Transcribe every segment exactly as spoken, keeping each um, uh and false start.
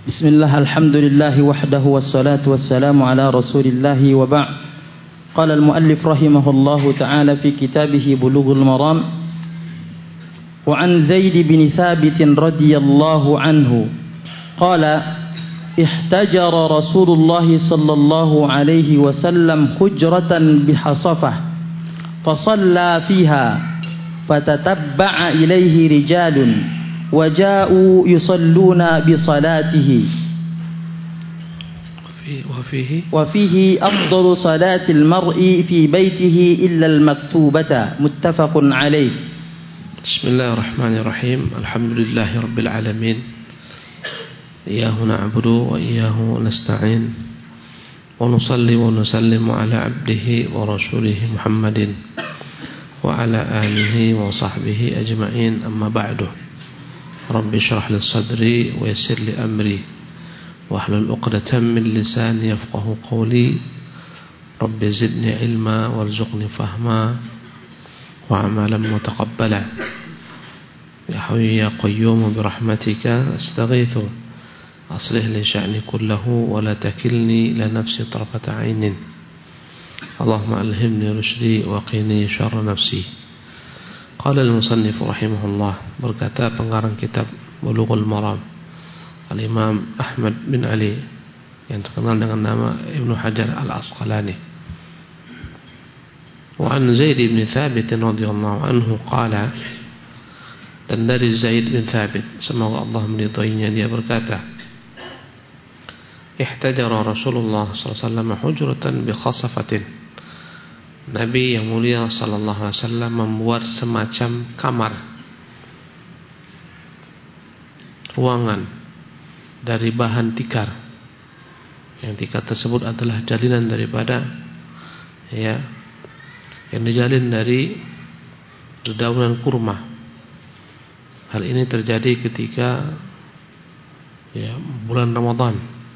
Bismillah, alhamdulillahi wahdahu wassalatu wassalamu ala rasulillahi wa ba'd. Qala al-muallif rahimahullahu ta'ala fi kitabihi Bulughul Maram wa an Zaid bin Thabit radhiyallahu anhu qala ihtajara Rasulullah sallallahu alaihi wasallam hujratan bihasafah fasalla fiha fatatabba'a ilaihi rijalun وجاءوا يصلون بصلاته وفيه وفيه أفضل صلاة المرء في بيته إلا المكتوبة متفق عليه. بسم الله الرحمن الرحيم. الحمد لله رب العالمين، إياه نعبد وإياه نستعين، ونصلي ونسلم على عبده ورسوله محمد وعلى آله وصحبه أجمعين. أما بعد، Rabbi syrah li sadri wa yassir li amri wahlul 'uqdatam min lisani yafqahu qawli. Rabbi zidni ilma warzuqni fahma wa amalan mutaqabbala. Ya hayyu ya qayyum bi rahmatika astaghithu aslih li sya'ni kullahu wa la takilni ila nafsi tarfata 'ainin. Allahumma alhimni rusydi wa qini syarra nafsi. Qala al-musannif rahimahullah, berkata pengarang kitab Bulughul Maram, Al-Imam Ahmad bin Ali, yang terkenal dengan nama Ibnu Hajar Al-Asqalani. Wa an Zaid bin Thabit radhiyallahu anhu qala, dan dari Zaid bin Thabit, semoga Allah meridainya, dia berkata, ihtajara Rasulullah sallallahu alaihi wasallam hujratan bi khasafatin. Nabi yang mulia sallallahu alaihi wasallam membuat semacam kamar, ruangan dari bahan tikar. Yang tikar tersebut adalah jalinan daripada ya yang dijalin dari dedaunan kurma. Hal ini terjadi ketika ya bulan Ramadan,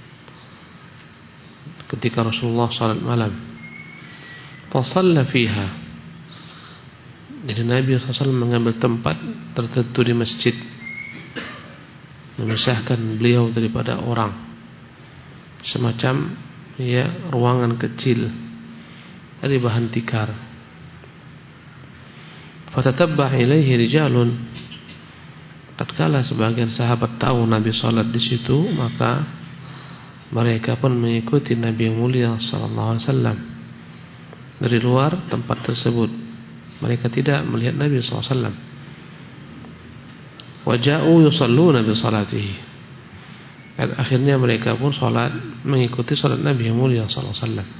ketika Rasulullah salat malam. Fasalla fiha. Jadi Nabi shallallahu alaihi wasallam mengambil tempat tertentu di masjid, memisahkan beliau daripada orang, semacam ya ruangan kecil dari bahan tikar. Fatatabba ilaihi rijalun. Tatkala sebagian sahabat tahu Nabi salat di situ, maka mereka pun mengikuti Nabi mulia sallallahu alaihi wasallam dari luar tempat tersebut. Mereka tidak melihat Nabi sallallahu alaihi wasallam. Waja'u yusalluna bi salatihi. Dan akhirnya mereka pun salat mengikuti salat Nabi yang mulia sallallahu alaihi wasallam.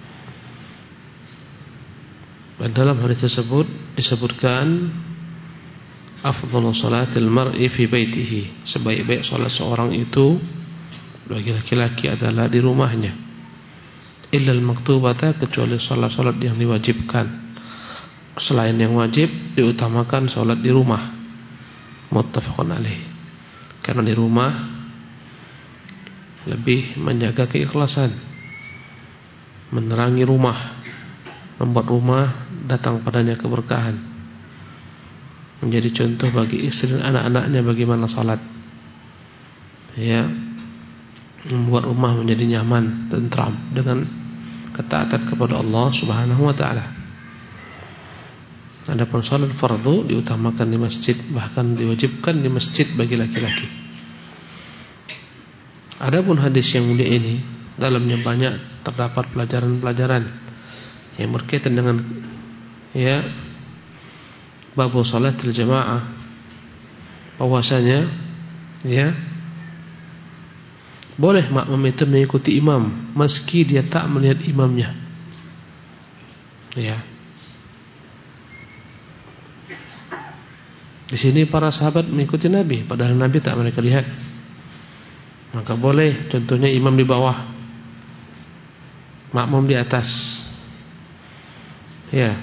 Dan dalam hadis tersebut disebutkan afdhalu salatil mar'i fi baitihi, sebaik-baik salat seorang itu bagi laki-laki adalah di rumahnya. Illal maktubata, kecuali salat-salat yang diwajibkan. Selain yang wajib diutamakan salat di rumah. Muttafaqun alaih. Karena di rumah lebih menjaga keikhlasan, menerangi rumah, membuat rumah datang padanya keberkahan, menjadi contoh bagi istri dan anak-anaknya bagaimana salat. Ya, membuat rumah menjadi nyaman, tentram dengan ketaatan kepada Allah Subhanahu wa taala. Adapun salat fardu diutamakan di masjid, bahkan diwajibkan di masjid bagi laki-laki. Adapun hadis yang mulia ini, dalamnya banyak terdapat pelajaran-pelajaran yang berkaitan dengan ya bab salatul jamaah, bahwasanya ya boleh makmum itu mengikuti imam meski dia tak melihat imamnya. Ya. Di sini para sahabat mengikuti Nabi padahal Nabi tak mereka lihat. Maka boleh, contohnya imam di bawah, makmum di atas. Ya.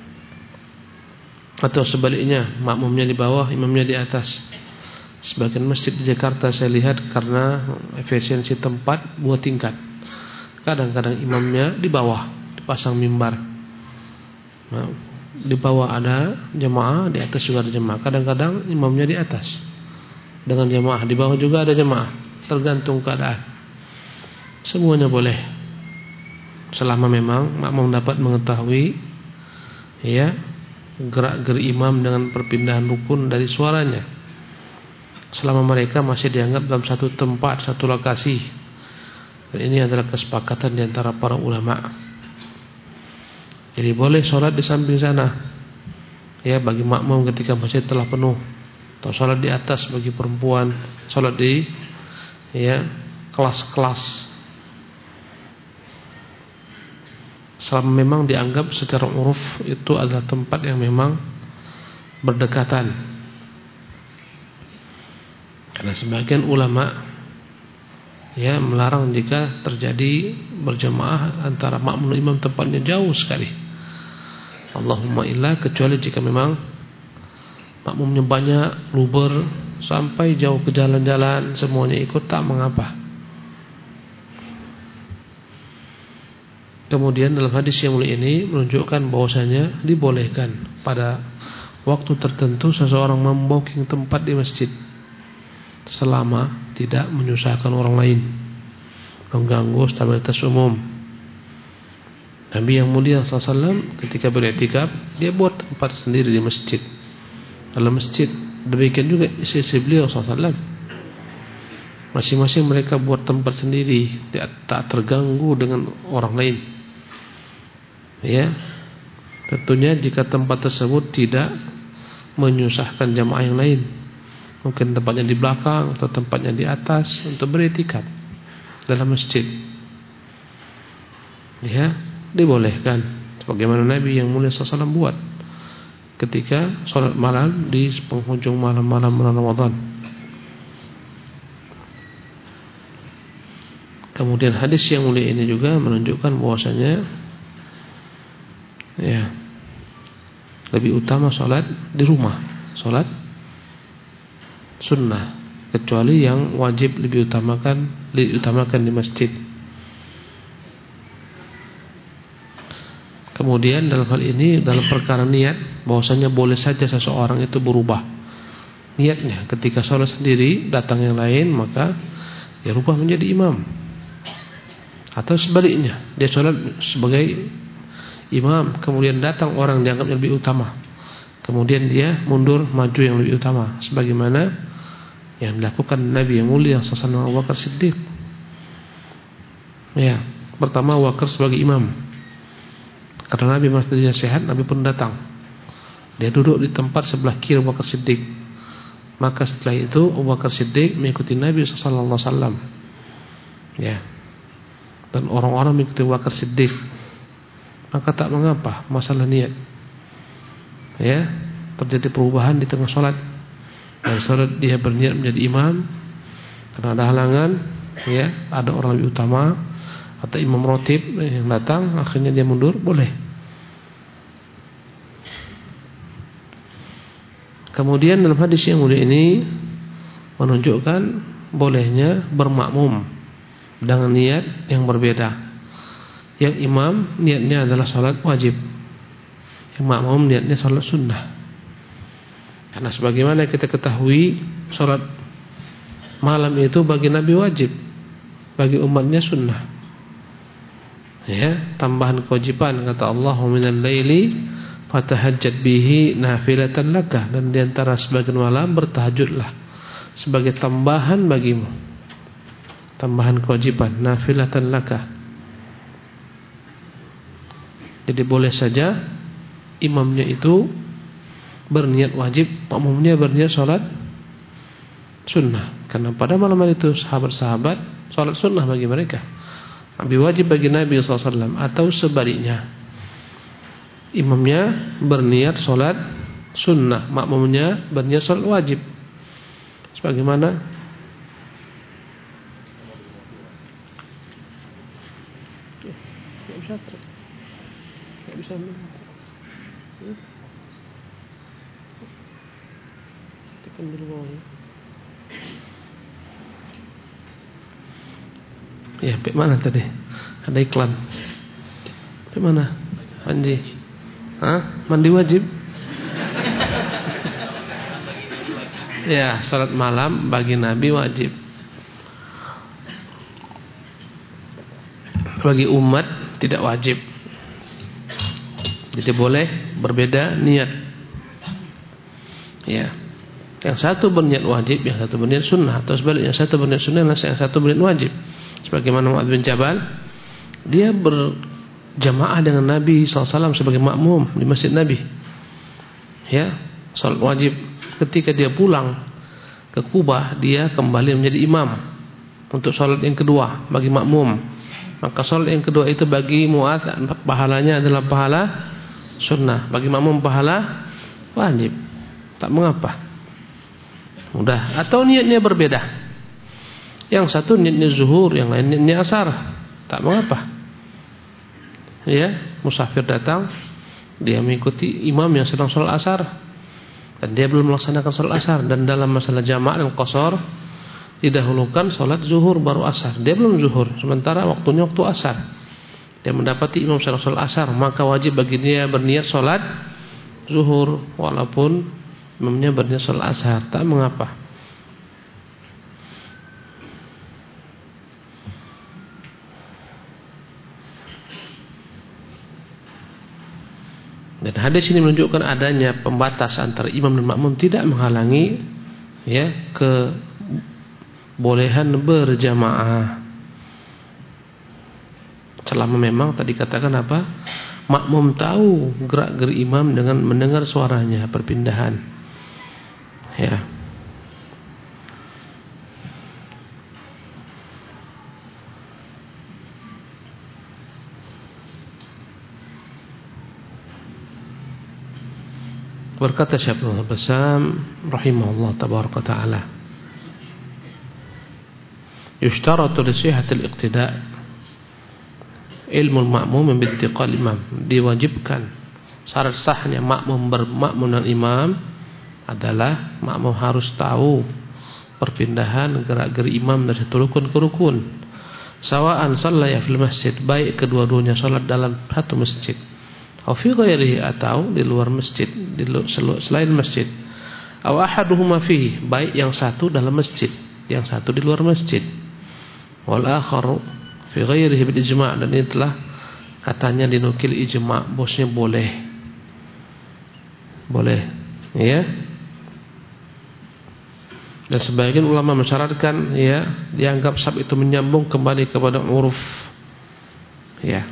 Atau sebaliknya, makmumnya di bawah, imamnya di atas. Sebagian masjid di Jakarta saya lihat karena efisiensi tempat dua tingkat. Kadang-kadang imamnya di bawah, dipasang mimbar. Nah, di bawah ada jemaah, di atas juga ada jemaah. Kadang-kadang imamnya di atas dengan jemaah, di bawah juga ada jemaah. tergantung keadaan. Semuanya boleh, selama memang makmum dapat mengetahui ya gerak-gerik imam dengan perpindahan rukun dari suaranya. Selama mereka masih dianggap dalam satu tempat, satu lokasi. Dan ini adalah kesepakatan di antara para ulama. Jadi boleh sholat di samping sana ya bagi makmum ketika masjid telah penuh, atau sholat di atas bagi perempuan, sholat di ya kelas-kelas. Selama memang dianggap secara uruf itu adalah tempat yang memang berdekatan. Karena sebagian ulama ya melarang jika terjadi berjamaah antara makmum dan imam tempatnya jauh sekali. Allahumma illa kecuali jika memang makmumnya banyak, luber sampai jauh ke jalan-jalan, semuanya ikut, tak mengapa. Kemudian dalam hadis yang mulia ini menunjukkan bahwasanya dibolehkan pada waktu tertentu seseorang membooking tempat di masjid selama tidak menyusahkan orang lain, mengganggu stabilitas umum. Nabi yang mulia sallallahu alaihi wasallam ketika beriktikaf dia buat tempat sendiri di masjid, dalam masjid. Demikian juga istri beliau sallallahu alaihi wasallam. Masing-masing mereka buat tempat sendiri, tak terganggu dengan orang lain. Ya, tentunya jika tempat tersebut tidak menyusahkan jamaah yang lain, mungkin tempatnya di belakang atau tempatnya di atas untuk beriktikaf dalam masjid, ya dibolehkan. Sebagaimana Nabi yang mulia sallallahu alaihi wasallam buat ketika sholat malam di penghujung malam-malam bulan Ramadan. Kemudian hadis yang mulia ini juga menunjukkan bahwasanya ya lebih utama sholat di rumah, sholat sunnah, kecuali yang wajib lebih utamakan diutamakan di masjid. Kemudian dalam hal ini dalam perkara niat, bahwasanya boleh saja seseorang itu berubah niatnya ketika sholat sendiri, datang yang lain maka dia rubah menjadi imam, atau sebaliknya dia sholat sebagai imam, kemudian datang orang dianggap lebih utama, kemudian dia mundur maju yang lebih utama, sebagaimana yang dilakukan Nabi yang mulia sallallahu alaihi wasallam Abu Bakar Siddiq. Ya, pertama Abu Bakar sebagai imam, karena Nabi merasa dia sehat, Nabi pun datang. Dia duduk di tempat sebelah kiri Abu Bakar Siddiq. Maka setelah itu Abu Bakar Siddiq mengikuti Nabi sallallahu alaihi wasallam. Ya, dan orang-orang mengikuti Abu Bakar Siddiq. Maka tak mengapa masalah niat. Ya, terjadi perubahan di tengah sholat. Dan sholat dia berniat menjadi imam, karena ada halangan, ya, ada orang lebih utama atau imam rotib yang datang, akhirnya dia mundur, boleh. Kemudian dalam hadis yang mulia ini menunjukkan bolehnya bermakmum dengan niat yang berbeda. Yang imam niatnya adalah salat wajib, yang makmum niatnya salat sunnah. Karena sebagaimana kita ketahui, salat malam itu bagi Nabi wajib, bagi umatnya sunnah. Ya, tambahan kewajiban, kata Allah, minal laili fatahajjad bihi nafilatan laka, dan di antara sebagian malam bertahajudlah sebagai tambahan bagimu, tambahan kewajiban, nafilatan laka. Jadi boleh saja imamnya itu berniat wajib, makmumnya berniat sholat sunnah, karena pada malam itu sahabat-sahabat sholat sunnah bagi mereka, lebih wajib bagi Nabi sallallahu alaihi wasallam. Atau sebaliknya, imamnya berniat sholat sunnah, makmumnya berniat sholat wajib. Sebagaimana Tidak bisa tekan dulu bawah. Ya, sampai mana tadi? Ada iklan. Sampai mana? Panji. Hah? Mandi wajib? Ya, salat malam bagi Nabi wajib. bagi umat tidak wajib. Jadi boleh berbeda niat. Ya. Yang satu berniat wajib, yang satu berniat sunnah, atau sebaliknya, yang satu berniat sunnah, yang satu berniat wajib. Sebagaimana Mu'adz bin Jabal, dia berjamaah dengan Nabi sallallahu alaihi wasallam sebagai makmum di masjid Nabi. Ya, salat wajib. Ketika dia pulang ke Kubah, dia kembali menjadi imam untuk salat yang kedua bagi makmum. Maka salat yang kedua itu bagi Mu'adz pahalanya adalah pahala sunnah, bagi makmum pahala wajib. Tak mengapa. Mudah. Atau niatnya berbeda. Yang satu niatnya zuhur, yang lain niatnya asar. Tak mengapa. Ya, musafir datang, dia mengikuti imam yang sedang salat asar, dan dia belum melaksanakan salat asar. Dan dalam masalah jamaah dan qashar, didahulukan salat zuhur baru asar. Dia belum zuhur, sementara waktunya waktu asar. Dia mendapati imam sedang salat asar, maka wajib bagi dia berniat salat zuhur walaupun imamnya berniat salat asar. Tak mengapa. Dan hadis ini menunjukkan adanya pembatas antara imam dan makmum tidak menghalangi ya kebolehan berjamaah. Selama memang tadi katakan apa? Makmum tahu gerak-geri imam dengan mendengar suaranya perpindahan. Ya. Berkata Syekh Abdul Bassam rahimahullah tabaraka taala, yushtaratu li sihhatil iqtida' ilmu al-ma'mum bintiqal imam. Diwajibkan syarat sahnya makmum bermakmum dengan imam adalah makmum harus tahu perpindahan gerak-geri imam dari satu rukun ke rukun. Sawa'an shallaya fil masjid, baik kedua-duanya salat dalam satu masjid, atau fi ghairihi, atau di luar masjid, di selain masjid, aw ahaduhuma fihi, baik yang satu dalam masjid, yang satu di luar masjid, wal akharu fi ghairihi bil ijma', dan ini telah katanya dinukil ijma', bosnya boleh. Boleh, ya. Dan sebagian ulama mensyaratkan ya, dianggap sab itu menyambung kembali kepada uruf. Ya.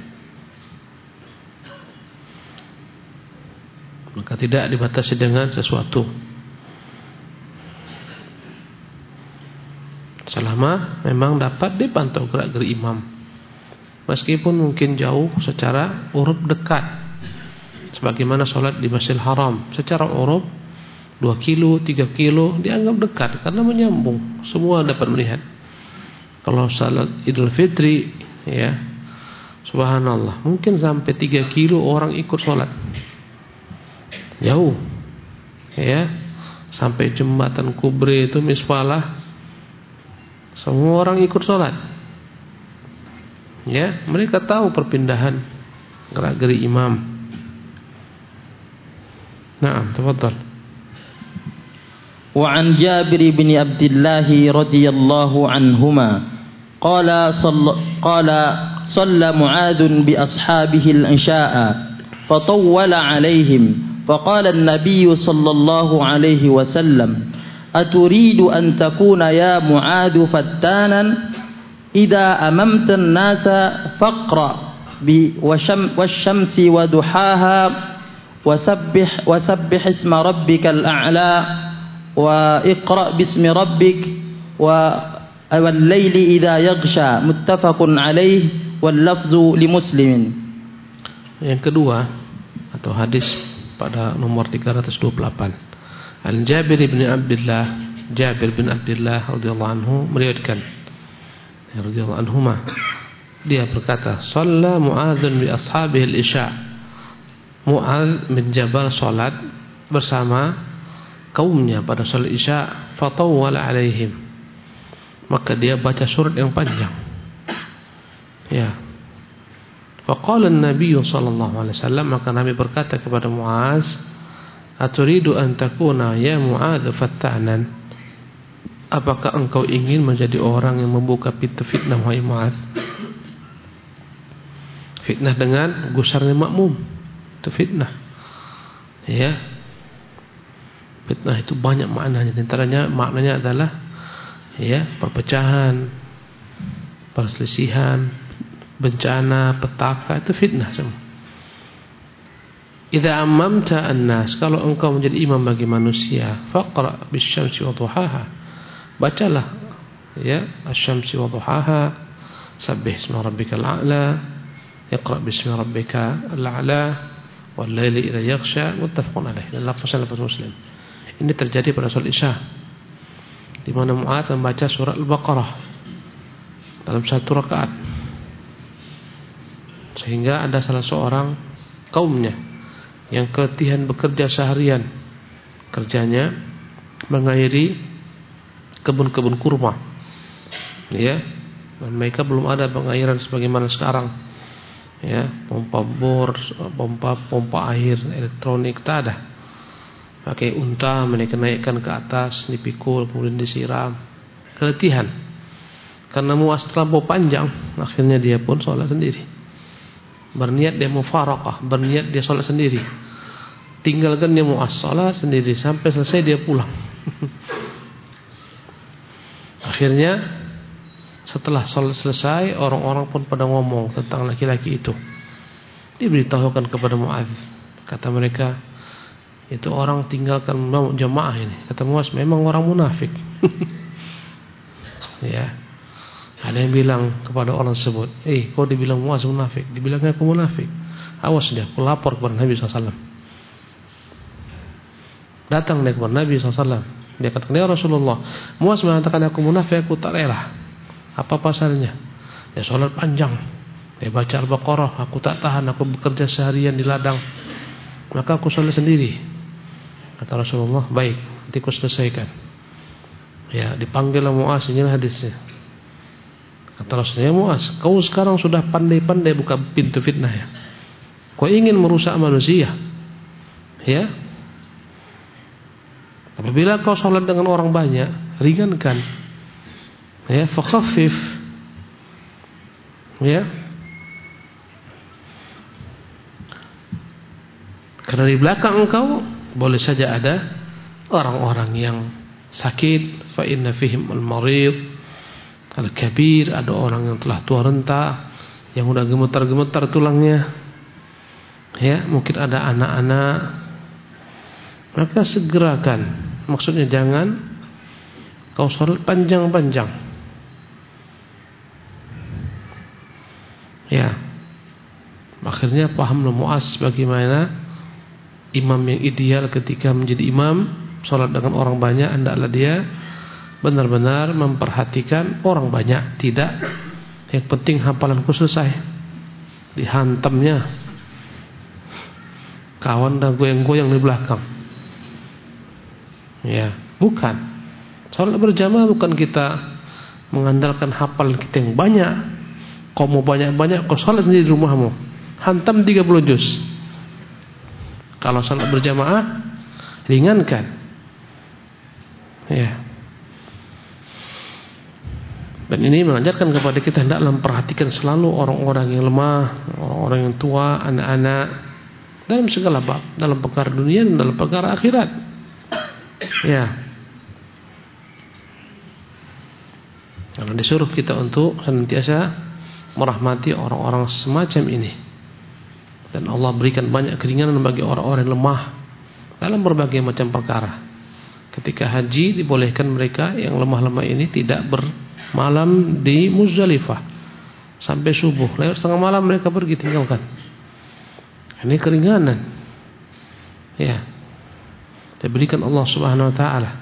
Maka tidak dibatasi dengan sesuatu. Selama memang dapat dipantau gerak-geri imam, meskipun mungkin jauh secara uruf dekat, sebagaimana sholat di Masjidil Haram secara uruf dua kilo, tiga kilo dianggap dekat karena menyambung, semua dapat melihat. Kalau salat Idul Fitri ya, subhanallah, mungkin sampai tiga kilo orang ikut sholat, jauh ya, sampai jembatan Kubri itu Misfalah, semua orang ikut sholat. Ya, mereka tahu perpindahan gerak-geri imam. Naam, tafadhal. Wa an Jabir bin Abdullah radhiyallahu anhuma qala qala shalla Mu'adz bi ashabihi al-isha'a fatawwala 'alaihim faqala an-nabiy sallallahu alaihi wasallam aturidu an takuna ya Mu'adz fattanan idza amamta an-nasa faqra bi wasyamsi wa duhaha wasabbih wasabbih isma rabbikal a'la wa iqra bismi rabbik wa wal laili idza yaghsha, muttafaqun alaih wal lafzu li Muslimin. Yang kedua atau hadis pada nomor tiga ratus dua puluh delapan, An Jabir bin Abdullah, Jabir bin Abdullah radhiyallahu anhu meriwayatkan, radhiyallahu anhuma, dia berkata, shalla Mu'adz bi ashabihi al-isya'. Mu'adz bin Jabal salat bersama kaumnya pada salat isya, fatawwala alaihim, maka dia baca surat yang panjang. Ya. Faqala an-nabiy sallallahu alaihi wasallam, maka Nabi berkata kepada Mu'adz, aturidu an takuna ya Mu'adz fattanan, apakah engkau ingin menjadi orang yang membuka pintu fitnah wahai Mu'adz? Fitnah dengan gusarnya makmum, itu fitnah. Ya. Fitnah itu banyak maknanya. Di antaranya maknanya adalah ya, perpecahan, perselisihan, bencana, petaka, itu fitnah semua. Idza ammamta an-nas, kalau engkau menjadi imam bagi manusia, faqra bisyamsi wa duhaha. Bacalah ya, asy-syamsi wa duhaha, sabbih isma rabbikal a'la, iqra bismi rabbika al-a'la, wal laili idza yaghsha, muttafaqun alaih. Dan lafaznya lafaz Muslim. Ini terjadi pada salat Isya, di mana Mu'adz membaca surah Al-Baqarah dalam satu rakaat, sehingga ada salah seorang kaumnya yang keletihan bekerja seharian, kerjanya mengairi kebun-kebun kurma, ya, dan mereka belum ada pengairan sebagaimana sekarang, ya, pompa bor, pompa pompa air elektronik, tak ada. Pakai unta mereka naikkan ke atas, dipikul, kemudian disiram. Keletihan. Karena Mu'adz terlampau panjang, akhirnya dia pun sholat sendiri. Berniat dia mufaraqah, berniat dia sholat sendiri. Tinggalkan dia Mu'adz sholat sendiri sampai selesai dia pulang. Akhirnya setelah sholat selesai, orang-orang pun pada ngomong tentang laki-laki itu. Diberitahukan kepada Mu'adz. Kata mereka, itu orang tinggalkan jamaah ini. Kata Mu'adz, memang orang munafik. Ya. Ada yang bilang kepada orang tersebut, eh, kau dibilang Mu'adz munafik, dibilangnya aku munafik. Awas dia, aku lapor kepada Nabi sallallahu alaihi wasallam. Datang dia kepada Nabi sallallahu alaihi wasallam. Dia kata, ya Rasulullah, Mu'adz mengatakan aku munafik, aku tak rela. Apa pasalnya? Dia sholat panjang, dia baca Al-Baqarah, aku tak tahan, aku bekerja seharian di ladang, maka aku sholat sendiri. Kata Rasulullah, baik, nanti aku selesaikan. Ya, dipanggil Mu'adz, inilah hadisnya. Kata Rasulullah, ya Mu'adz, kau sekarang sudah pandai-pandai buka pintu fitnah ya. Kau ingin merusak manusia, ya. Apabila kau sholat dengan orang banyak, ringankan, ya, fakhaffif, ya. Karena di belakang engkau boleh saja ada orang-orang yang sakit, fa inna fihim al-marid al-kabir, ada orang yang telah tua renta, yang udah gemetar-gemetar tulangnya, ya, mungkin ada anak-anak. Maka segerakan, maksudnya jangan kau sholat panjang-panjang, ya. Akhirnya pahamlah Mu'adz bagaimana imam yang ideal ketika menjadi imam sholat dengan orang banyak. Hendaklah dia benar-benar memperhatikan orang banyak. Tidak, yang penting hafalanku selesai, dihantamnya kawan dan goyang-goyang di belakang, ya. Bukan sholat berjamaah, bukan kita mengandalkan hafalan kita yang banyak. Kau mau banyak-banyak, kau sholat sendiri di rumahmu, hantam tiga puluh juz. Kalau salat berjamaah, ringankan, ya. Dan ini mengajarkan kepada kita hendaklah memperhatikan selalu orang-orang yang lemah, orang-orang yang tua, anak-anak, dalam segala bab, dalam perkara dunia dan dalam perkara akhirat, ya. Karena disuruh kita untuk senantiasa merahmati orang-orang semacam ini. Dan Allah berikan banyak keringanan bagi orang-orang yang lemah dalam berbagai macam perkara. Ketika haji, dibolehkan mereka yang lemah-lemah ini tidak bermalam di Muzdalifah sampai subuh. Lewat setengah malam mereka pergi, tinggalkan. Ini keringanan, ya, diberikan Allah Subhanahu Wa Taala.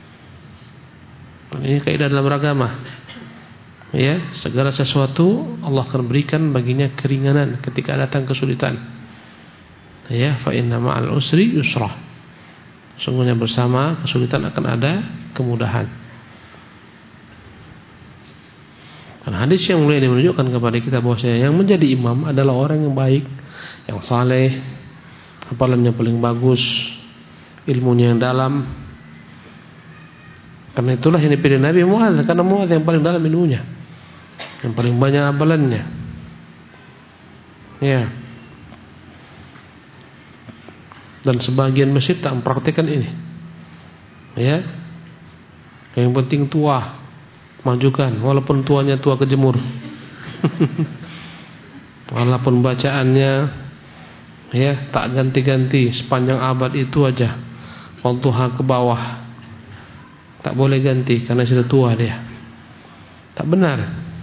Ini kaidah dalam beragama, ya. Segala sesuatu Allah akan berikan baginya keringanan ketika datang kesulitan, ya. Fa inna ma'al usri yusra, sungguhnya bersama kesulitan akan ada kemudahan. Dan hadis yang mulia ini menunjukkan kepada kita bahwasanya yang menjadi imam adalah orang yang baik, yang saleh, hafalannya paling bagus, ilmunya yang dalam. Karena itulah yang dipilih Nabi Mu'adz, karena Mu'adz yang paling dalam ilmunya, yang paling banyak hafalannya. Ya. Dan sebagian masjid tak mempraktikkan ini. Ya. Yang penting tua, majukan walaupun tuanya tua kejemur. Walaupun bacaannya ya tak ganti-ganti sepanjang abad itu aja. Wadduha ke bawah. Tak boleh ganti karena sudah tua dia. Tak benar.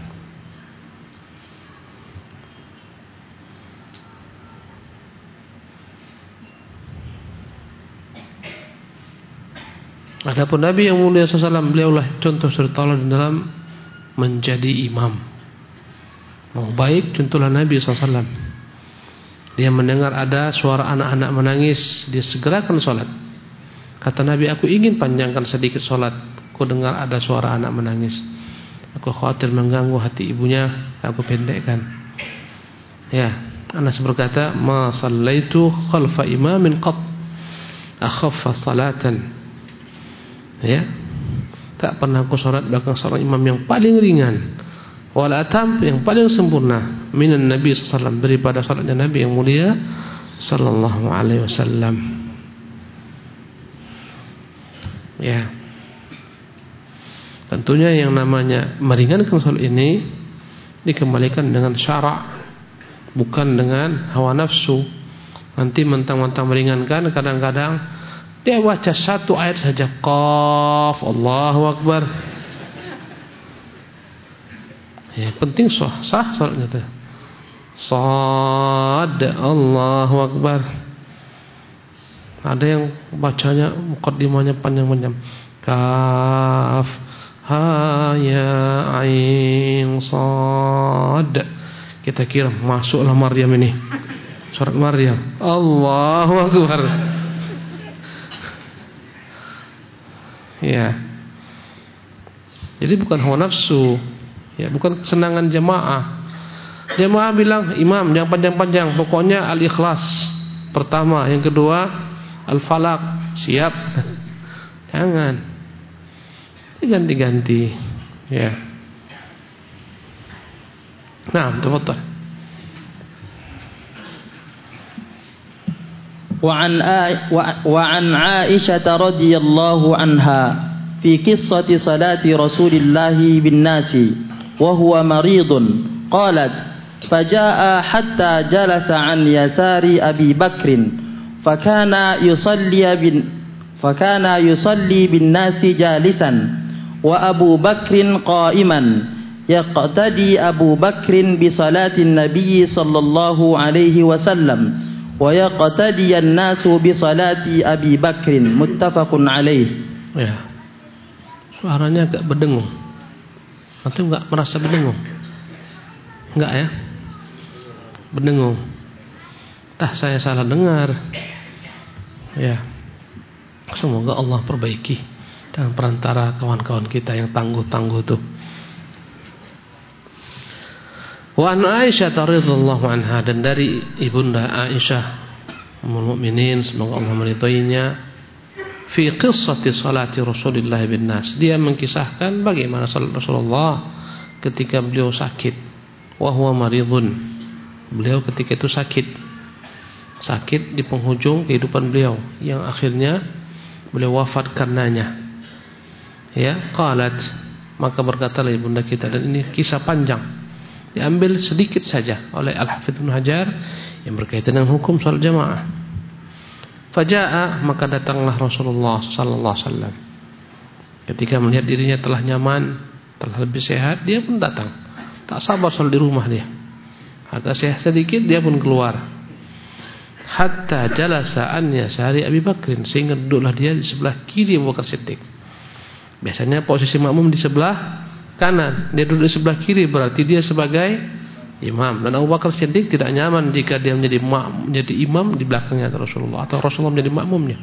Adapun Nabi yang mulia sallallahu alaihi wasallam, beliaulah contoh suri tauladan dalam menjadi imam. Mau baik, contohlah Nabi sallallahu alaihi wasallam. Dia mendengar ada suara anak-anak menangis, dia segerakan salat. Kata Nabi, aku ingin panjangkan sedikit salat. Aku dengar ada suara anak menangis. Aku khawatir mengganggu hati ibunya, aku pendekkan. Ya, Anas berkata, "Ma sallaitu khalfa imamin qat akhaffa salatan." Ya. Tak pernah aku salat belakang seorang imam yang paling ringan, wala atam, yang paling sempurna minan Nabi sallallahu alaihi wasallam, daripada salatnya Nabi yang mulia sallallahu alaihi wasallam. Ya. Tentunya yang namanya meringankan salat ini dikembalikan dengan syarak, bukan dengan hawa nafsu. Nanti mentang-mentang meringankan, kadang-kadang dia baca satu ayat saja, Qaf, Allahu Akbar. Ya, penting sah, sah salatnya tuh. Sad, Allahu Akbar. Ada yang bacanya muqaddimahnya panjang-panjang. Kaf, ha, ya, ain, sad. Kita kira masuklah Maryam ini. Surat Maryam. Allahu Akbar. Ya. Jadi bukan hawa nafsu. Ya, bukan kesenangan jemaah. Jemaah bilang, imam yang panjang-panjang, pokoknya Al-Ikhlas pertama, yang kedua Al-Falaq, siap. Jangan diganti-ganti. Ya. Nah, tafadhal. وعن وعن عائشة رضي الله عنها في قصة صلاة رسول الله بالناس وهو مريض قالت فجاء حتى جلس عن يسار أبي بكر فكان يصلي فكان يصلي بالناس جالسا وأبو بكر قائما يقتدي أبو بكر بصلاة النبي صلى الله عليه وسلم ويقتدي الناس بصلاة أبي بكر متفق عليه. Ya. Suaranya agak berdengung. Antum enggak merasa berdengung? Enggak ya? Berdengung. Entah saya salah dengar. Ya. Semoga Allah perbaiki dengan perantara kawan-kawan kita yang tangguh-tangguh tuh. Wa an Aisyah radhiyallahu anha, dan dari ibunda Aisyah ummul mukminin, semoga Allah meridhoinya, fi qissati salati Rasulullah bin nas, dia mengkisahkan bagaimana salat Rasulullah ketika beliau sakit. Wa huwa maridun, beliau ketika itu sakit. Sakit di penghujung kehidupan beliau yang akhirnya beliau wafat karenanya. Ya, qalat, maka berkatalah ibunda kita, dan ini kisah panjang, diambil sedikit saja oleh Al-Hafidz Ibnu Hajar yang berkaitan dengan hukum salat jamaah. Faja'a, maka datanglah Rasulullah sallallahu alaihi wasallam. Ketika melihat dirinya telah nyaman, telah lebih sehat, dia pun datang. Tak sabar salat di rumah dia. Agak sehat sedikit, dia pun keluar. Hatta jalasa an yasari Abi Bakrin, sehingga duduklah dia di sebelah kiri Abu Bakar Siddiq. Biasanya posisi makmum di sebelah kanan, dia duduk di sebelah kiri, berarti dia sebagai imam. Dan Abu Bakar Siddiq tidak nyaman jika dia menjadi makmum, menjadi imam di belakangnya Rasulullah, atau Rasulullah menjadi makmumnya.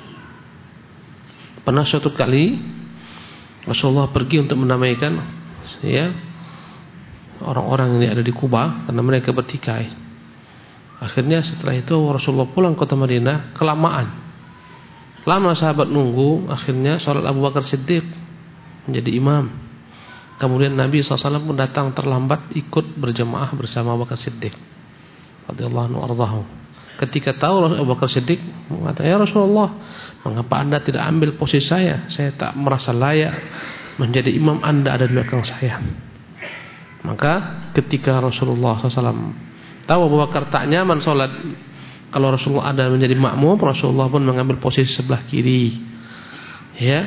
Pernah suatu kali Rasulullah pergi untuk menamaikan ya orang-orang yang ada di Kuba karena mereka bertikai. Akhirnya setelah itu Rasulullah pulang ke kota Madinah, kelamaan. Lama sahabat nunggu, akhirnya salat Abu Bakar Siddiq menjadi imam. Kemudian Nabi shallallahu alaihi wasallam pun datang terlambat, ikut berjamaah bersama Abu Bakar Siddiq. radhiyallahu anhu ardahu. Ketika tahu Abu Bakar Siddiq, mengatakan, "Ya Rasulullah, mengapa Anda tidak ambil posisi saya? Saya tak merasa layak menjadi imam, Anda ada di belakang saya." Maka ketika Rasulullah shallallahu alaihi wasallam tahu Abu Bakar tak nyaman sholat kalau Rasulullah ada menjadi makmum, Rasulullah pun mengambil posisi sebelah kiri. Ya.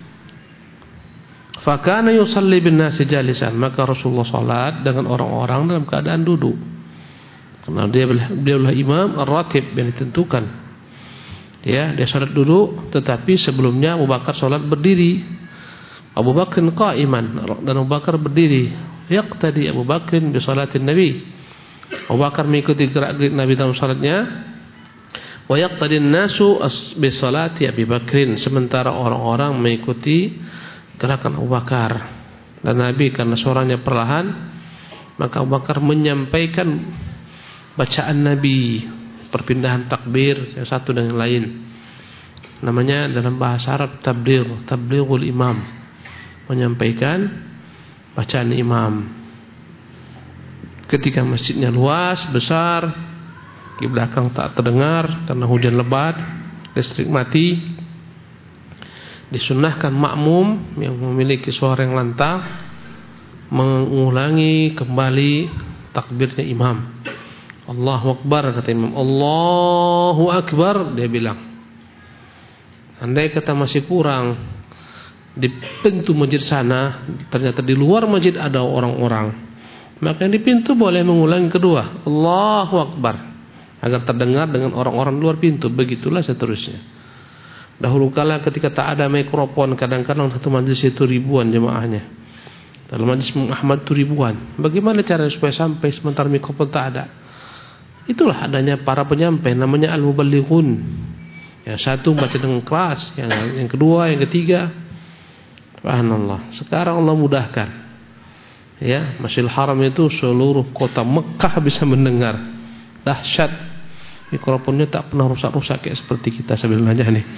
Fakana yusalli bin nasi jalisan, maka Rasulullah sholat dengan orang-orang dalam keadaan duduk. Karena dia dia adalah imam ar-ratib yang ditentukan. Ya, dia sholat duduk, tetapi sebelumnya Abu Bakar sholat berdiri. Abu Bakar qa'iman dan Abu Bakar berdiri. Yaqtadi Abu Bakar bi salatin Nabi. Abu Bakar mengikuti gerak-gerik Nabi dalam salatnya. Wa yaqtadi an-nasu bi salati Abi Bakrin, sementara orang-orang mengikuti gerakan Abu Bakar. Dan Nabi karena suaranya perlahan, maka Abu Bakar menyampaikan bacaan Nabi, perpindahan takbir yang satu dengan yang lain. Namanya dalam bahasa Arab tabligh, tablighul imam, menyampaikan bacaan imam. Ketika masjidnya luas, besar, di belakang tak terdengar karena hujan lebat, listrik mati, disunnahkan makmum yang memiliki suara yang lantang mengulangi kembali takbirnya imam. Allahu Akbar, kata imam. Allahu Akbar, dia bilang. Andai kata masih kurang di pintu masjid sana, ternyata di luar masjid ada orang-orang, maka yang di pintu boleh mengulangi kedua, Allahu Akbar, agar terdengar dengan orang-orang luar pintu. Begitulah seterusnya. Dahulu kala ketika tak ada mikrofon, kadang-kadang satu majlis itu ribuan jemaahnya. Dalam majlis Ahmad itu ribuan. Bagaimana cara supaya sampai sementara mikrofon tak ada? Itulah adanya para penyampai, namanya al-muballighun. Yang satu baca dengan keras, yang yang kedua, yang ketiga. Subhanallah. Sekarang Allah mudahkan. Ya, Masjidil Haram itu seluruh kota Mekah bisa mendengar. Dahsyat. Mikrofonnya tak pernah rusak-rusak kayak seperti kita sebenarnya nih.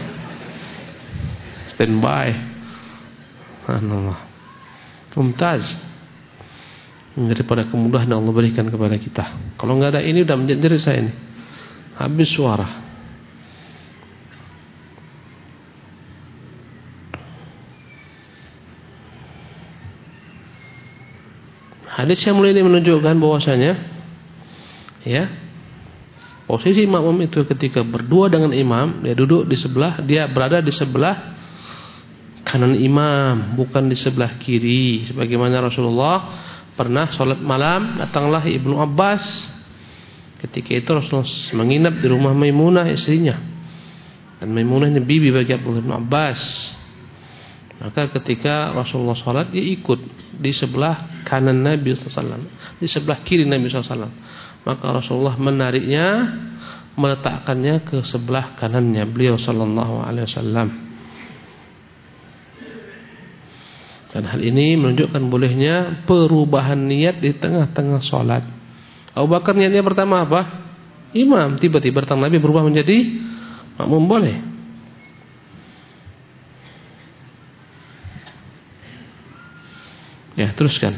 Standby. Subhanallah. Mumtaz. Daripada kemudahan yang Allah berikan kepada kita. Kalau enggak ada ini udah menjerit saya ini. Habis suara. Hadis yang mulia ini menunjukkan bahwasanya ya, posisi makmum itu ketika berdua dengan imam, dia duduk di sebelah, dia berada di sebelah kanan imam, bukan di sebelah kiri. Sebagaimana Rasulullah pernah sholat malam, datanglah Ibnu Abbas. Ketika itu Rasulullah menginap di rumah Maimunah istrinya, dan Maimunah ini bibi bagi Abdullah bin Abbas. Maka ketika Rasulullah sholat, dia ikut di sebelah kanan Nabi sallallahu alaihi wasallam, di sebelah kiri Nabi sallallahu alaihi wasallam. Maka Rasulullah menariknya, meletakkannya ke sebelah kanannya beliau sallallahu alaihi wasallam. Dan hal ini menunjukkan bolehnya perubahan niat di tengah-tengah sholat. Abu Bakar niatnya pertama apa? Imam. Tiba-tiba datang Nabi berubah menjadi makmum, boleh. Ya, teruskan.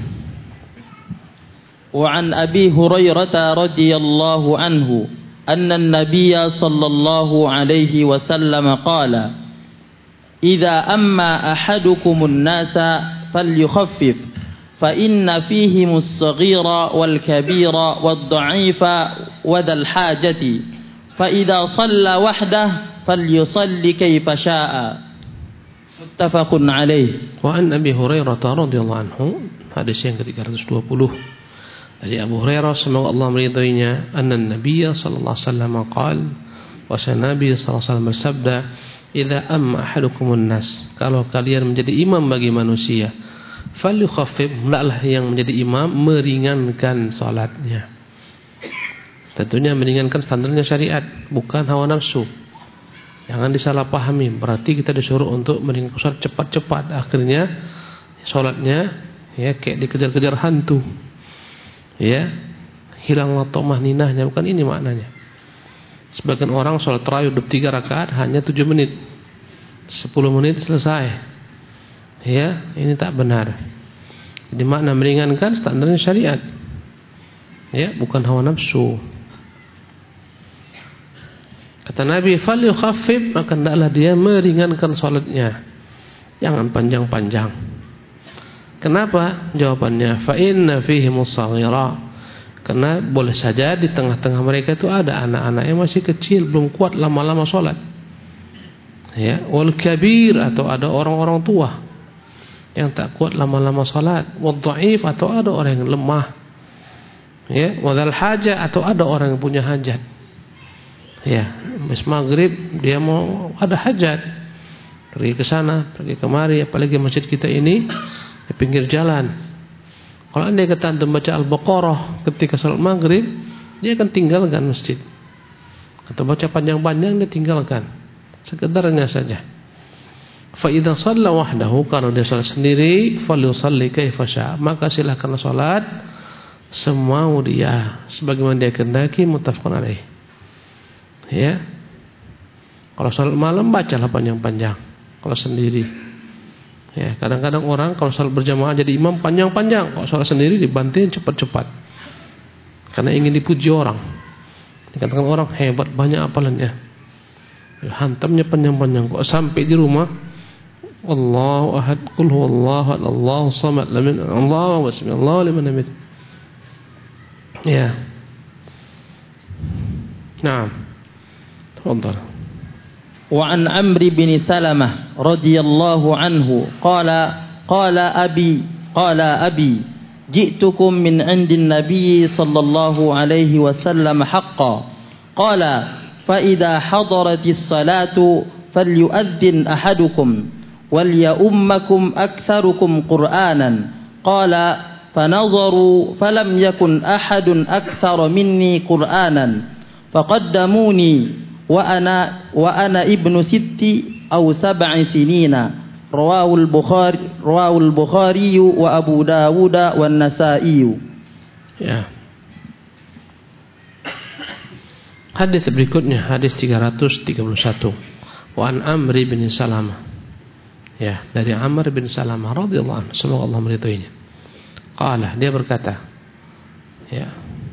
Wa an Abi Hurairah radhiyallahu anhu anna an-nabiy sallallahu alaihi wasallam qala إذا أما أحدكم الناس فليخفف فإن فيهم الصغير والكبير والضعيف وذا الحاجة فإذا صلى وحده فليصلي كيف شاء متفق عليه. وعن أبي هريرة رضي الله عنه, hadis yang ke tiga ratus dua puluh dari Abu Hurairah, semoga Allah meridainya, anna Nabiya sallallahu alaihi wasallam qala, bahwa Nabi sallallahu alaihi wasallam bersabda, idza amma ahadukumun nas, kalau kalian menjadi imam bagi manusia, falyukhaffif, hendaklah yang menjadi imam meringankan salatnya. Tentunya meringankan standarnya syariat, bukan hawa nafsu. Jangan disalahpahami, berarti kita disuruh untuk meringankan salat cepat-cepat, akhirnya salatnya ya kayak dikejar-kejar hantu. Ya, hilanglah tumaninahnya, bukan ini maknanya. Sebagian orang sholat tarawih tiga rakaat hanya tujuh menit, sepuluh menit selesai. Ya, ini tak benar. Jadi makna meringankan standarnya syariat. Ya, bukan hawa nafsu. Kata Nabi, falyukhaffif, maka hendaklah dia meringankan salatnya. Jangan panjang-panjang. Kenapa? Jawabannya, fa inna fihimus shaghira. Karena boleh saja di tengah-tengah mereka itu ada anak-anak yang masih kecil, belum kuat lama-lama salat. Ya, wal kabir, atau ada orang-orang tua yang tak kuat lama-lama salat, wal dhaif, atau ada orang yang lemah. Ya, wal hajah, atau ada orang yang punya hajat. Ya, habis maghrib dia mau ada hajat, pergi ke sana, pergi kemari, apalagi masjid kita ini di pinggir jalan. Kalau anda kata antum baca Al-Baqarah ketika salat maghrib, dia akan tinggalkan masjid. Atau baca panjang-panjang, dia tinggalkan. Sekedarnya saja. Fa idza shalla wahdahu, kalau dia salat sendiri, falyusalli kaifa syaa, maka silakan salat semau dia, sebagaimana dia kehendaki, muttafaqun alaih. Ya. Kalau salat malam bacalah panjang-panjang. Kalau sendiri. Ya, kadang-kadang orang kalau salat berjamaah jadi imam panjang-panjang, kalau salat sendiri dibanting cepat-cepat. Karena ingin dipuji orang. Dikatakan orang hebat, banyak hafalannya. Hantamnya panjang-panjang, kok sampai di rumah Allahu ahad, qul huwallahu ahad, Allahu samad, lam yalid Allahu wasmi, Allahu liman hamid. Ya. Naam. Tafadhal. وعن عمرو بن سلمة رضي الله عنه قال قال أبي قال أبي جئتكم من عند النبي صلى الله عليه وسلم حقا قال فإذا حضرت الصلاة فليؤذن أحدكم وليؤمكم أكثركم قرآنا قال فنظروا فلم يكن أحد أكثر مني قرآنا فقدموني وأنا وأنا ابن ست أو سبع سنين رواه البخاري رواه البخاري وأبو داود والنسائي. Ya. Hadis berikutnya, hadis tiga ratus tiga puluh satu. Wa an Amr bin Salamah. Ya, dari Amr bin Salamah radhiyallahu anhu, semoga Allah meridhoinya. Qala, dia berkata, ya.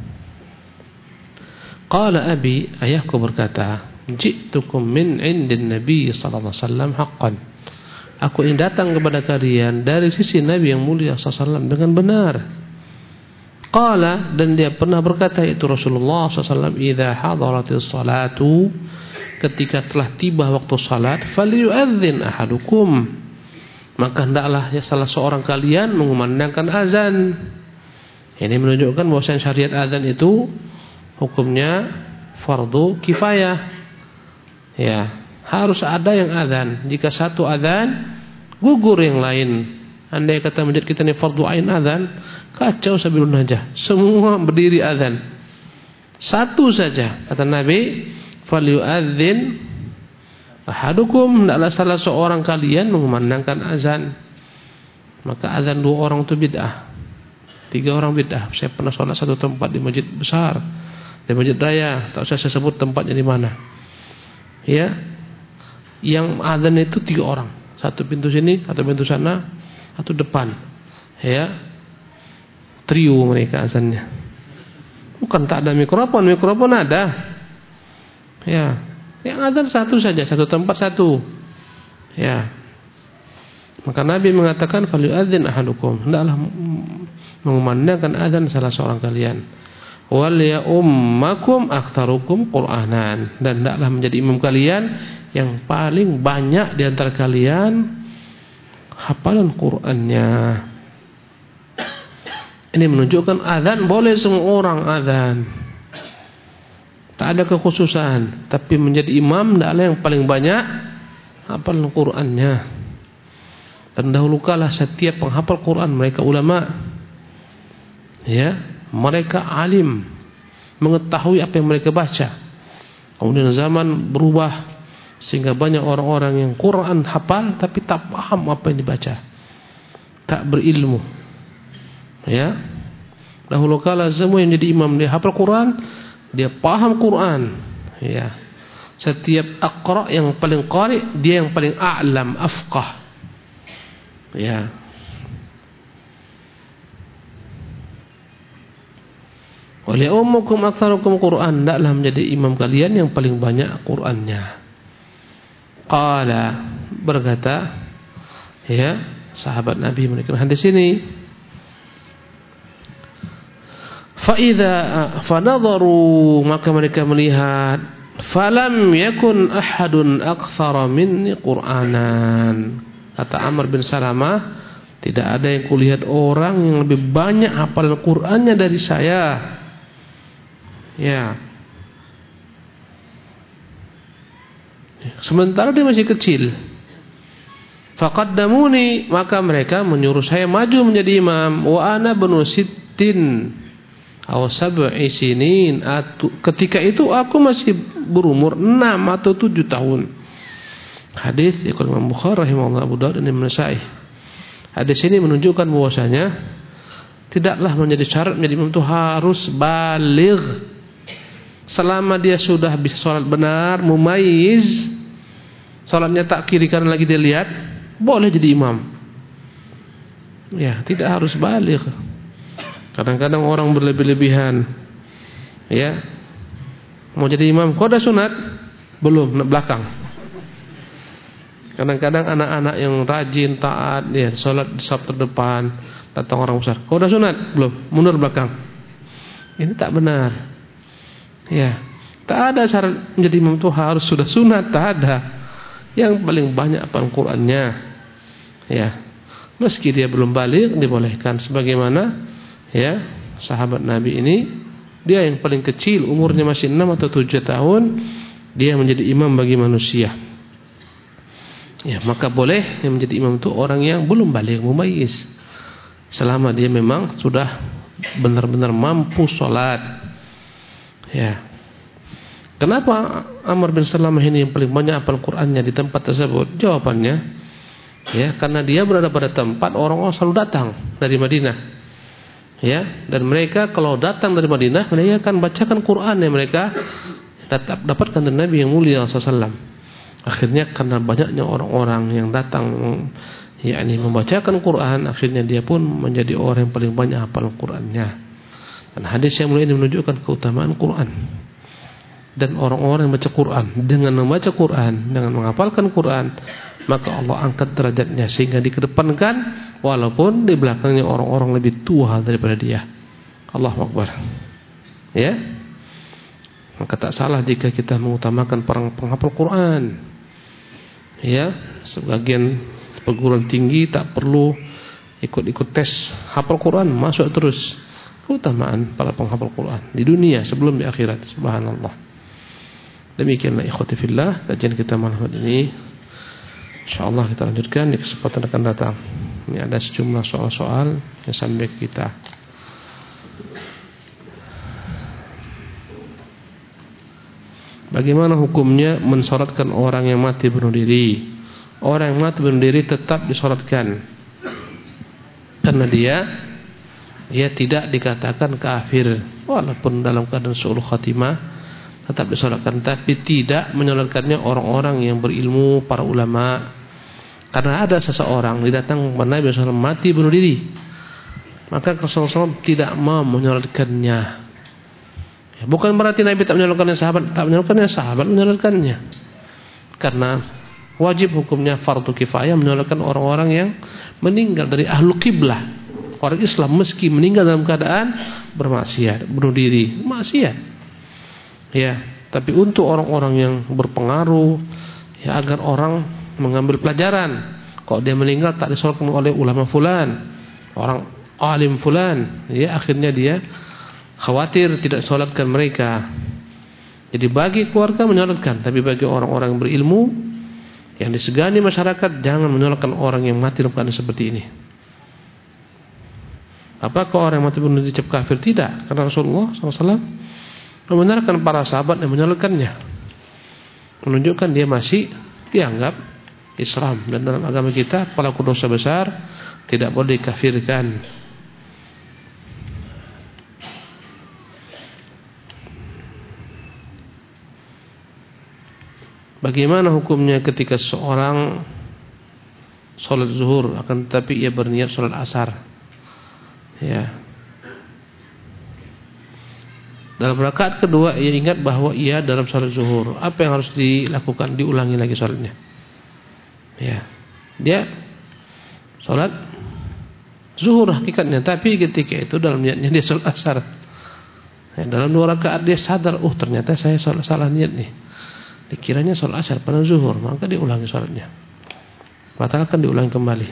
Qala abi, ayahku berkata, ji'tukum min indin Nabi sallallahu alaihi wasallam haqqan. Aku ingin datang kepada kalian dari sisi Nabi yang mulia sallallahu alaihi wasallam dengan benar. Qala, dan dia pernah berkata itu Rasulullah sallallahu alaihi wasallam, idza hadaratis salatu, ketika telah tiba waktu salat, falyu'adzin ahadukum, maka hendaklah ya salah seorang kalian mengumandangkan azan. Ini menunjukkan bahwa syariat azan itu hukumnya fardu kifayah. Ya, harus ada yang azan. Jika satu azan, gugur yang lain. Andai kata masjid kita ini fardu ain azan, kacau sabilun najah. Semua berdiri azan. Satu saja, kata Nabi, falyu'adzin ahadukum, hendaklah salah seorang kalian mengumandangkan azan. Maka azan dua orang itu bid'ah. Tiga orang bid'ah. Saya pernah sholat satu tempat di masjid besar, di masjid raya, tak usah saya sebut tempatnya di mana. Ya, yang azan itu tiga orang, satu pintu sini, satu pintu sana, satu depan. Ya, trio mereka azannya. Bukan tak ada mikrofon, mikrofon ada. Ya, yang azan satu saja, satu tempat satu. Ya, maka Nabi mengatakan falyu'adzin ahadukum, hendaklah mengumandangkan azan salah seorang kalian. Wal ya ummakum aktsarukum Qur'anan, dan hendaklah menjadi imam kalian yang paling banyak di antara kalian hafalan Qur'annya. Ini menunjukkan azan boleh semua orang azan. Tak ada kekhususan, tapi menjadi imam hendaklah yang paling banyak hafalan Qur'annya. Dan dahulu kala setiap penghafal Qur'an mereka ulama. Ya, mereka alim, mengetahui apa yang mereka baca. Kemudian zaman berubah sehingga banyak orang-orang yang Quran hafal tapi tak paham apa yang dibaca, tak berilmu. Ya, dahulu kala semua yang jadi imam dia hafal Quran, dia paham Quran. Ya, setiap aqra yang paling qari, dia yang paling a'lam, afqah. Ya. Wa li ummukum aktsarukum Qur'an, hendaklah menjadi imam kalian yang paling banyak Qur'annya. Qala, berkata ya sahabat Nabi menukil hadis ini. Fa idza fanadharu, maka mereka melihat, falam yakun ahadun aktsara minni Qur'anan. Kata Amr bin Salamah, tidak ada yang kulihat orang yang lebih banyak hafalan Qur'annya dari saya. Ya. Sementara dia masih kecil. Faqaddamuni, maka mereka menyuruh saya maju menjadi imam. Wa ana bnu sittin aw sab'i sinin. Ketika itu aku masih berumur enam atau tujuh tahun. Hadis riwayat Imam Bukhari rahimahullah, Abu Dawud dan Imam Nasa'i. Hadis ini menunjukkan bahwasanya tidaklah menjadi syarat menjadi imam itu harus baligh. Selama dia sudah bisa sholat benar, mumayyiz, sholatnya tak kiri kanan lagi dia lihat, boleh jadi imam. Ya, tidak harus baligh. Kadang-kadang orang berlebih-lebihan, ya, mau jadi imam, kau dah sunat? Belum, nak belakang. Kadang-kadang anak-anak yang rajin, taat, ya, sholat di saf terdepan, datang orang besar, kau dah sunat? Belum, mundur belakang. Ini tak benar. Ya, tak ada syarat menjadi imam itu harus sudah sunat, tak ada. Yang paling banyak hafal Qur'annya, ya, meski dia belum baligh dibolehkan. Sebagaimana ya sahabat Nabi ini, dia yang paling kecil, umurnya masih enam atau tujuh tahun, dia menjadi imam bagi manusia. Ya, maka boleh yang menjadi imam itu orang yang belum baligh, mumayyiz, selama dia memang sudah benar-benar mampu sholat. Ya. Kenapa Amr bin Salamah ini yang paling banyak hafal Qur'annya di tempat tersebut? Jawabannya, ya, karena dia berada pada tempat orang-orang selalu datang dari Madinah. Ya, dan mereka kalau datang dari Madinah, mereka akan bacakan Qur'an yang mereka dapatkan dari Nabi yang mulia sallallahu alaihi wasallam. Akhirnya karena banyaknya orang-orang yang datang, yakni membacakan Qur'an, akhirnya dia pun menjadi orang yang paling banyak hafal Qur'annya. Dan hadis yang mulia ini menunjukkan keutamaan Qur'an. Dan orang-orang yang baca Qur'an, dengan membaca Qur'an, dengan menghafalkan Qur'an, maka Allah angkat derajatnya sehingga dikedepankan walaupun di belakangnya orang-orang lebih tua daripada dia. Allahu Akbar. Ya. Maka tak salah jika kita mengutamakan para penghafal Qur'an. Ya, sebagian perguruan tinggi tak perlu ikut-ikut tes hafal Qur'an, masuk terus. Keutamaan para penghafal Quran di dunia sebelum di akhirat. Subhanallah. Demikianlah ikhwati fillah kajian kita malam ini. Insyaallah kita lanjutkan di kesempatan akan datang. Ini ada sejumlah soal-soal yang sampai ke kita. Bagaimana hukumnya mensolatkan orang yang mati bunuh diri? Orang yang mati bunuh diri tetap disolatkan karena dia dia tidak dikatakan kafir walaupun dalam keadaan su'ul khatimah, tetap disolatkan, tapi tidak menyolatkannya orang-orang yang berilmu, para ulama. Karena ada seseorang didatang kepada Nabi sallallahu alaihi wasallam mati bunuh diri, maka Rasulullah sallallahu alaihi wasallam tidak mau menyolatkannya. Ya, bukan berarti Nabi tak menyolatkannya, sahabat tak menyolatkannya, sahabat menyolatkannya. Karena wajib hukumnya fardu kifayah menyolatkan orang-orang yang meninggal dari ahlul qiblah. Orang Islam meski meninggal dalam keadaan bermaksiat, bunuh diri, maksiat. Ya, tapi untuk orang-orang yang berpengaruh, ya, agar orang mengambil pelajaran. Kalau dia meninggal tak disolatkan oleh ulama fulan, orang alim fulan, ya, akhirnya dia khawatir tidak solatkan mereka. Jadi bagi keluarga menyolatkan, tapi bagi orang-orang yang berilmu yang disegani masyarakat, jangan menyolatkan orang yang mati dalam keadaan seperti ini. Apakah orang yang mati bunuh diri dicap kafir? Tidak, karena Rasulullah sallallahu alaihi wasallam membenarkan para sahabat yang menyolatkannya, menunjukkan dia masih dianggap Islam. Dan dalam agama kita pelaku dosa besar tidak boleh dikafirkan. Bagaimana hukumnya ketika seorang sholat zuhur akan tetapi ia berniat sholat asar? Ya, Dalam rakaat kedua ia ingat bahwa ia dalam salat zuhur. Apa yang harus dilakukan? Diulangi lagi salatnya. Ya. Dia salat zuhur hakikatnya, tapi ketika itu dalam niatnya dia salat asar. Ya, dalam dua rakaat dia sadar, oh ternyata saya salah, salah niat nih. Dikiranya salat asar pada zuhur, maka dia ulangi salatnya. Batalkan, diulangi kembali.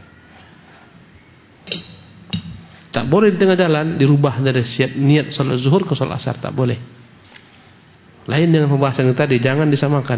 Tak boleh di tengah jalan dirubah dari siap niat salat zuhur ke salat asar, tak boleh. Lain dengan pembahasan yang tadi, jangan disamakan.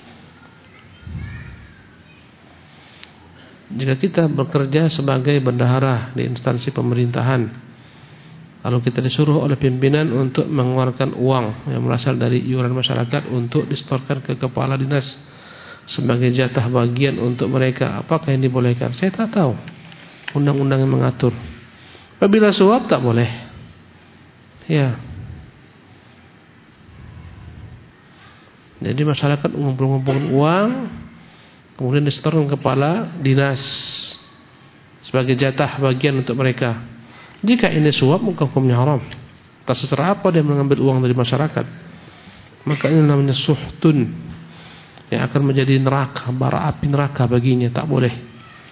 Jika kita bekerja sebagai bendahara di instansi pemerintahan, lalu kita disuruh oleh pimpinan untuk mengeluarkan uang yang berasal dari iuran masyarakat untuk disetorkan ke kepala dinas sebagai jatah bagian untuk mereka, apakah yang dibolehkan? Saya tak tahu. Undang-undang yang mengatur. Apabila suap tak boleh. Ya. Jadi masyarakat mengumpul-ngumpulkan uang, kemudian disetorkan kepala dinas sebagai jatah bagian untuk mereka. Jika ini suap, maka hukumnya haram. Terserah apa dia mengambil uang dari masyarakat, maka ini namanya suhtun, yang akan menjadi neraka, bara api neraka baginya. Tak boleh.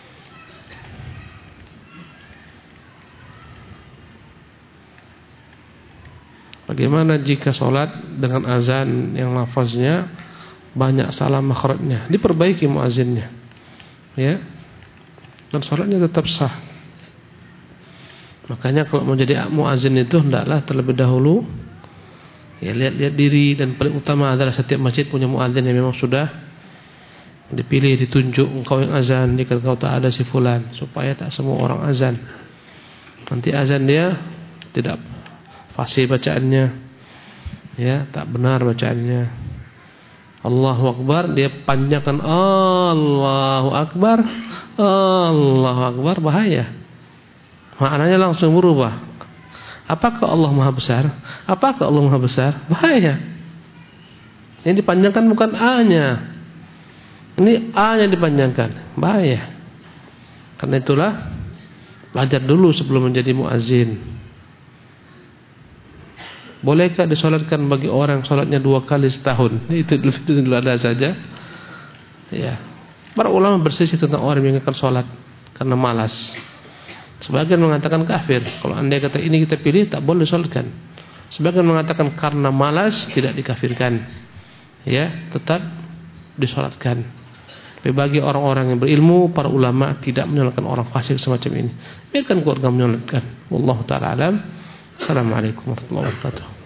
Bagaimana jika sholat dengan azan yang lafaznya banyak salah makhrajnya? Diperbaiki muazzinnya, ya, dan sholatnya tetap sah. Makanya kalau mau jadi muazzin itu hendaklah terlebih dahulu ya lihat-lihat diri, dan paling utama adalah setiap masjid punya muazzin yang memang sudah dipilih, ditunjuk, engkau yang azan, jika kau tak ada si fulan, supaya tak semua orang azan. Nanti azan dia tidak fasih bacaannya, ya, tak benar bacaannya. Allahu Akbar dia panjangkan Allahu Akbar, Allahu Akbar, bahaya. Maknanya langsung berubah. Apakah Allah Maha Besar? Apakah Allah Maha Besar? Bahaya. Ini dipanjangkan bukan A-nya. Ini A-nya dipanjangkan. Bahaya. Karena itulah belajar dulu sebelum menjadi muazzin. Bolehkah disolatkan bagi orang solatnya dua kali setahun? Itu dulu, itu dulu ada saja. Ya. Para ulama berselisih tentang orang yang akan solat karena malas. Sebagian mengatakan kafir. Kalau andai kata ini kita pilih, tak boleh solatkan. Sebagian mengatakan karena malas, tidak dikafirkan. Ya, tetap disolatkan. Tapi bagi orang-orang yang berilmu, para ulama tidak menyolatkan orang fasik semacam ini. Biarkan keluarga menyolatkan. Wallahu ta'ala alam. Assalamualaikum warahmatullahi wabarakatuh.